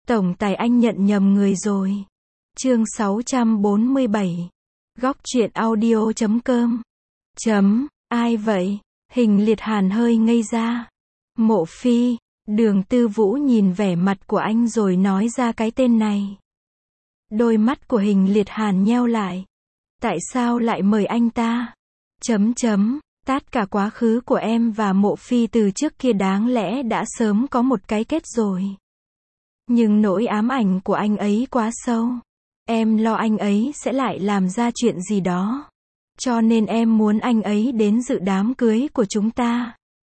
Tổng tài anh nhận nhầm người rồi. Chương 647. Góc truyện audio.com. Ai vậy? Hình Liệt Hàn hơi ngây ra. Mộ Phi. Đường Tư Vũ nhìn vẻ mặt của anh rồi nói ra cái tên này. Đôi mắt của Hình Liệt Hàn nheo lại. Tại sao lại mời anh ta? Tất cả quá khứ của em và Mộ Phi từ trước kia đáng lẽ đã sớm có một cái kết rồi. Nhưng nỗi ám ảnh của anh ấy quá sâu. Em lo anh ấy sẽ lại làm ra chuyện gì đó. Cho nên em muốn anh ấy đến dự đám cưới của chúng ta.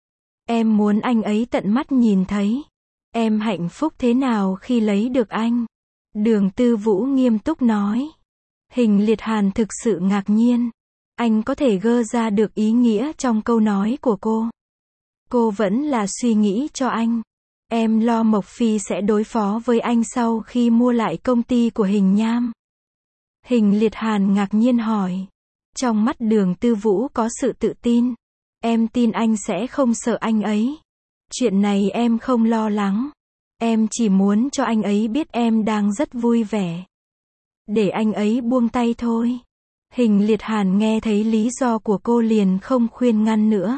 Em muốn anh ấy tận mắt nhìn thấy. Em hạnh phúc thế nào khi lấy được anh. Đường Tư Vũ nghiêm túc nói. Hình Liệt Hàn thực sự ngạc nhiên. Anh có thể gơ ra được ý nghĩa trong câu nói của cô. Cô vẫn là suy nghĩ cho anh. Em lo Mộc Phi sẽ đối phó với anh sau khi mua lại công ty của Hình Nham. Hình Liệt Hàn ngạc nhiên hỏi. Trong mắt Đường Tư Vũ có sự tự tin. Em tin anh sẽ không sợ anh ấy. Chuyện này em không lo lắng. Em chỉ muốn cho anh ấy biết em đang rất vui vẻ. Để anh ấy buông tay thôi. Hình Liệt Hàn nghe thấy lý do của cô liền không khuyên ngăn nữa.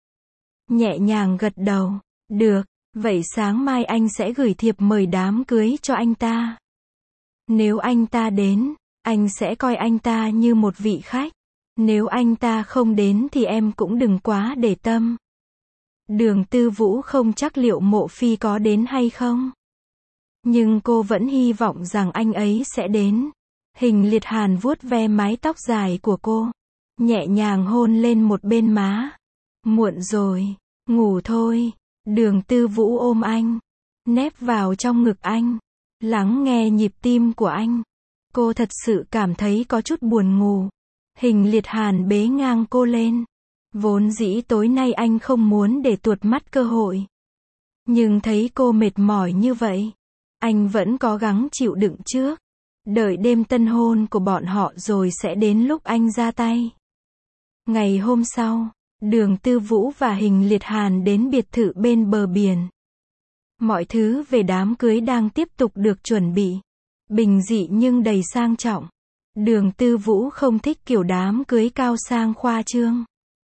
Nhẹ nhàng gật đầu. Được, vậy sáng mai anh sẽ gửi thiệp mời đám cưới cho anh ta. Nếu anh ta đến, anh sẽ coi anh ta như một vị khách. Nếu anh ta không đến thì em cũng đừng quá để tâm. Đường Tư Vũ không chắc liệu Mộ Phi có đến hay không. Nhưng cô vẫn hy vọng rằng anh ấy sẽ đến. Hình Liệt Hàn vuốt ve mái tóc dài của cô. Nhẹ nhàng hôn lên một bên má. Muộn rồi, ngủ thôi. Đường Tư Vũ ôm anh. Nép vào trong ngực anh. Lắng nghe nhịp tim của anh. Cô thật sự cảm thấy có chút buồn ngủ. Hình Liệt Hàn bế ngang cô lên. Vốn dĩ tối nay anh không muốn để tuột mất cơ hội. Nhưng thấy cô mệt mỏi như vậy. Anh vẫn cố gắng chịu đựng trước. Đợi đêm tân hôn của bọn họ rồi sẽ đến lúc anh ra tay. Ngày hôm sau, Đường Tư Vũ và Hình Liệt Hàn đến biệt thự bên bờ biển. Mọi thứ về đám cưới đang tiếp tục được chuẩn bị. Bình dị nhưng đầy sang trọng. Đường Tư Vũ không thích kiểu đám cưới cao sang khoa trương.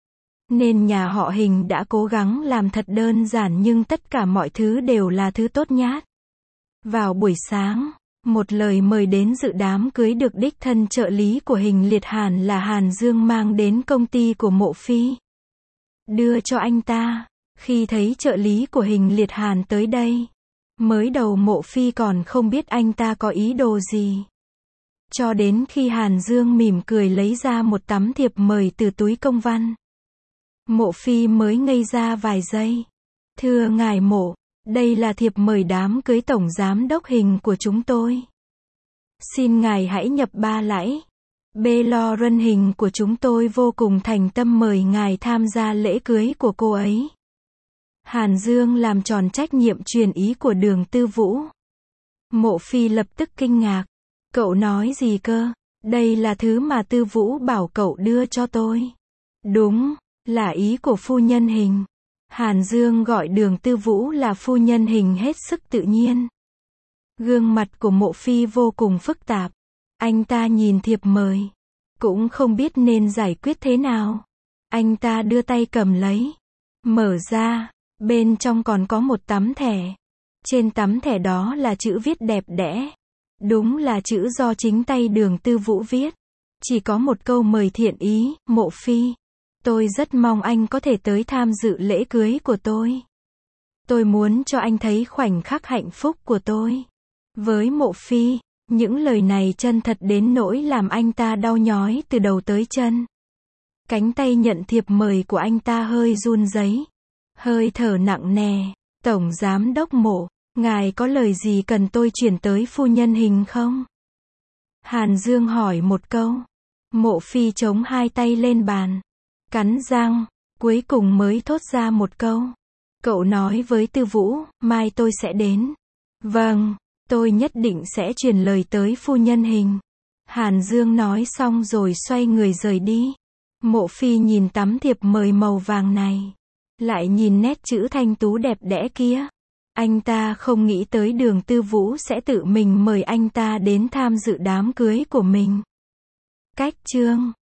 Nên nhà họ Hình đã cố gắng làm thật đơn giản nhưng tất cả mọi thứ đều là thứ tốt nhất. Vào buổi sáng, một lời mời đến dự đám cưới được đích thân trợ lý của Hình Liệt Hàn là Hàn Dương mang đến công ty của Mộ Phi. Đưa cho anh ta. Khi thấy trợ lý của Hình Liệt Hàn tới đây, mới đầu Mộ Phi còn không biết anh ta có ý đồ gì. Cho đến khi Hàn Dương mỉm cười lấy ra một tấm thiệp mời từ túi công văn. Mộ Phi mới ngây ra vài giây. Thưa ngài Mộ, đây là thiệp mời đám cưới tổng giám đốc Hình của chúng tôi. Xin ngài hãy nhập ba lạy. Lo Rân Hình của chúng tôi vô cùng thành tâm mời ngài tham gia lễ cưới của cô ấy. Hàn Dương làm tròn trách nhiệm truyền ý của Đường Tư Vũ. Mộ Phi lập tức kinh ngạc. Cậu nói gì cơ? Đây là thứ mà Tư Vũ bảo cậu đưa cho tôi. Đúng, là ý của phu nhân Hình. Hàn Dương gọi Đường Tư Vũ là phu nhân Hình hết sức tự nhiên. Gương mặt của Mộ Phi vô cùng phức tạp. Anh ta nhìn thiệp mời. Cũng không biết nên giải quyết thế nào. Anh ta đưa tay cầm lấy. Mở ra. Bên trong còn có một tấm thẻ. Trên tấm thẻ đó là chữ viết đẹp đẽ. Đúng là chữ do chính tay Đường Tư Vũ viết. Chỉ có một câu mời thiện ý. Mộ Phi. Tôi rất mong anh có thể tới tham dự lễ cưới của tôi. Tôi muốn cho anh thấy khoảnh khắc hạnh phúc của tôi. Với Mộ Phi, những lời này chân thật đến nỗi làm anh ta đau nhói từ đầu tới chân. Cánh tay nhận thiệp mời của anh ta hơi run rẩy. Hơi thở nặng nề. Tổng giám đốc Mộ, ngài có lời gì cần tôi chuyển tới phu nhân Hình không? Hàn Dương hỏi một câu. Mộ Phi chống hai tay lên bàn. Cắn răng, cuối cùng mới thốt ra một câu. Cậu nói với Tư Vũ, mai tôi sẽ đến. Vâng, tôi nhất định sẽ truyền lời tới phu nhân Hình. Hàn Dương nói xong rồi xoay người rời đi. Mộ Phi nhìn tấm thiệp mời màu vàng này. Lại nhìn nét chữ thanh tú đẹp đẽ kia. Anh ta không nghĩ tới Đường Tư Vũ sẽ tự mình mời anh ta đến tham dự đám cưới của mình. Cách chương